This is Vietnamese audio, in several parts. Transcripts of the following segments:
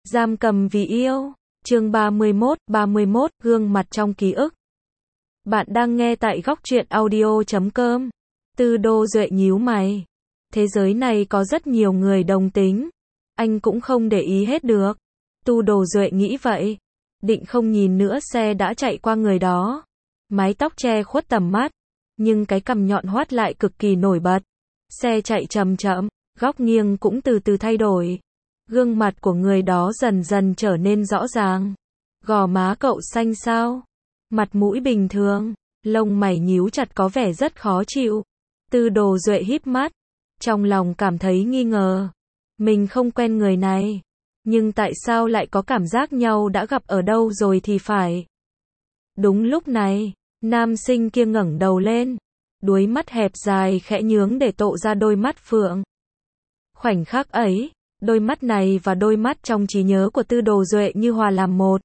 Giam cầm vì yêu. Chương 31, gương mặt trong ký ức. Bạn đang nghe tại góc truyện audio.com. Tư Đô Duệ nhíu mày. Thế giới này có rất nhiều người đồng tính. Anh cũng không để ý hết được. Tư Đô Duệ nghĩ vậy. Định không nhìn nữa, xe đã chạy qua người đó. Mái tóc che khuất tầm mắt. Nhưng cái cằm nhọn hoắt lại cực kỳ nổi bật. Xe chạy chậm chậm, góc nghiêng cũng từ từ thay đổi. Gương mặt của người đó dần dần trở nên rõ ràng. Gò má cậu xanh xao. Mặt mũi bình thường. Lông mày nhíu chặt có vẻ rất khó chịu. Tư Đô Duệ híp mắt. Trong lòng cảm thấy nghi ngờ. Mình không quen người này. Nhưng tại sao lại có cảm giác nhau đã gặp ở đâu rồi thì phải. Đúng lúc này, nam sinh kia ngẩng đầu lên. Đuôi mắt hẹp dài khẽ nhướng để lộ ra đôi mắt phượng. Khoảnh khắc ấy, đôi mắt này và đôi mắt trong trí nhớ của Tư Đô Duệ như hòa làm một.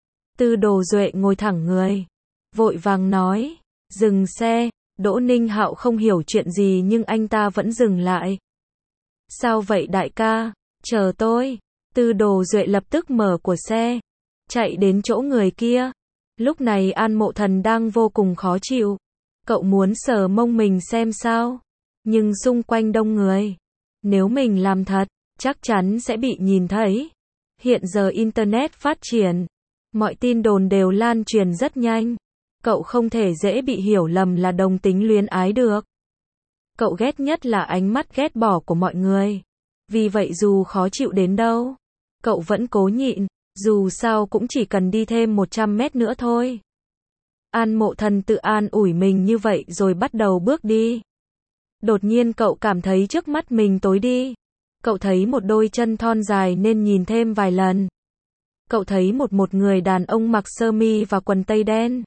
Tư Đô Duệ ngồi thẳng người. Vội vàng nói. Dừng xe. Đỗ Ninh Hạo không hiểu chuyện gì nhưng anh ta vẫn dừng lại. Sao vậy đại ca? Chờ tôi. Tư Đô Duệ lập tức mở của xe. Chạy đến chỗ người kia. Lúc này An Mộ Thần đang vô cùng khó chịu. Cậu muốn sờ mông mình xem sao. Nhưng xung quanh đông người. Nếu mình làm thật, chắc chắn sẽ bị nhìn thấy. Hiện giờ Internet phát triển. Mọi tin đồn đều lan truyền rất nhanh. Cậu không thể dễ bị hiểu lầm là đồng tính luyến ái được. Cậu ghét nhất là ánh mắt ghét bỏ của mọi người. Vì vậy dù khó chịu đến đâu, cậu vẫn cố nhịn. Dù sao cũng chỉ cần đi thêm 100 mét nữa thôi. An Mộ Thần tự an ủi mình như vậy rồi bắt đầu bước đi. Đột nhiên cậu cảm thấy trước mắt mình tối đi. Cậu thấy một đôi chân thon dài nên nhìn thêm vài lần. Cậu thấy một người đàn ông mặc sơ mi và quần tây đen.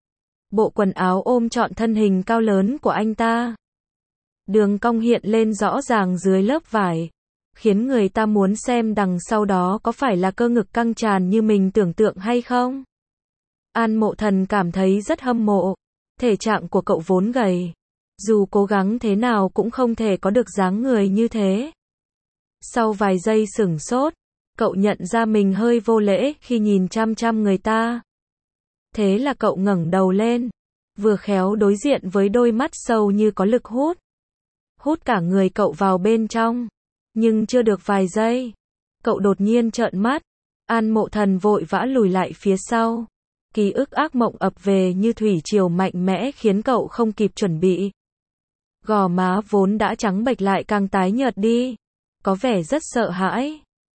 Bộ quần áo ôm trọn thân hình cao lớn của anh ta. Đường cong hiện lên rõ ràng dưới lớp vải. Khiến người ta muốn xem đằng sau đó có phải là cơ ngực căng tràn như mình tưởng tượng hay không. An Mộ Thần cảm thấy rất hâm mộ. Thể trạng của cậu vốn gầy. Dù cố gắng thế nào cũng không thể có được dáng người như thế. Sau vài giây sửng sốt, cậu nhận ra mình hơi vô lễ khi nhìn chăm chăm người ta. Thế là cậu ngẩng đầu lên. Vừa khéo đối diện với đôi mắt sâu như có lực hút. Hút cả người cậu vào bên trong. Nhưng chưa được vài giây, cậu đột nhiên trợn mắt. An Mộ Thần vội vã lùi lại phía sau. Ký ức ác mộng ập về như thủy triều mạnh mẽ khiến cậu không kịp chuẩn bị. Gò má vốn đã trắng bệch lại càng tái nhợt đi. Có vẻ rất sợ hãi.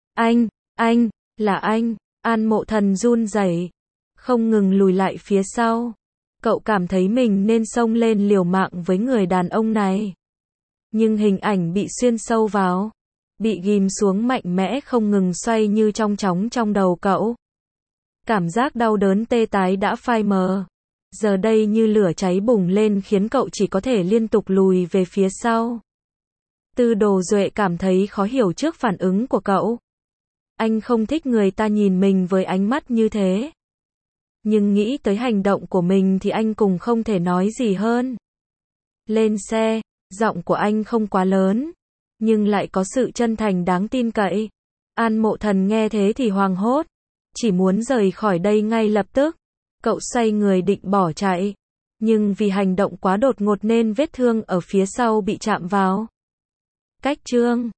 Anh, là anh. An Mộ Thần run rẩy, không ngừng lùi lại phía sau. Cậu cảm thấy mình nên xông lên liều mạng với người đàn ông này. Nhưng hình ảnh bị xuyên sâu vào. Bị ghim xuống mạnh mẽ không ngừng xoay như trong chóng trong đầu cậu. Cảm giác đau đớn tê tái đã phai mờ. Giờ đây như lửa cháy bùng lên khiến cậu chỉ có thể liên tục lùi về phía sau. Tư Đô Duệ cảm thấy khó hiểu trước phản ứng của cậu. Anh không thích người ta nhìn mình với ánh mắt như thế. Nhưng nghĩ tới hành động của mình thì anh cũng không thể nói gì hơn. Lên xe, giọng của anh không quá lớn. Nhưng lại có sự chân thành đáng tin cậy. An Mộ Thần nghe thế thì hoảng hốt. Chỉ muốn rời khỏi đây ngay lập tức. Cậu xoay người định bỏ chạy. Nhưng vì hành động quá đột ngột nên vết thương ở phía sau bị chạm vào. Cách chương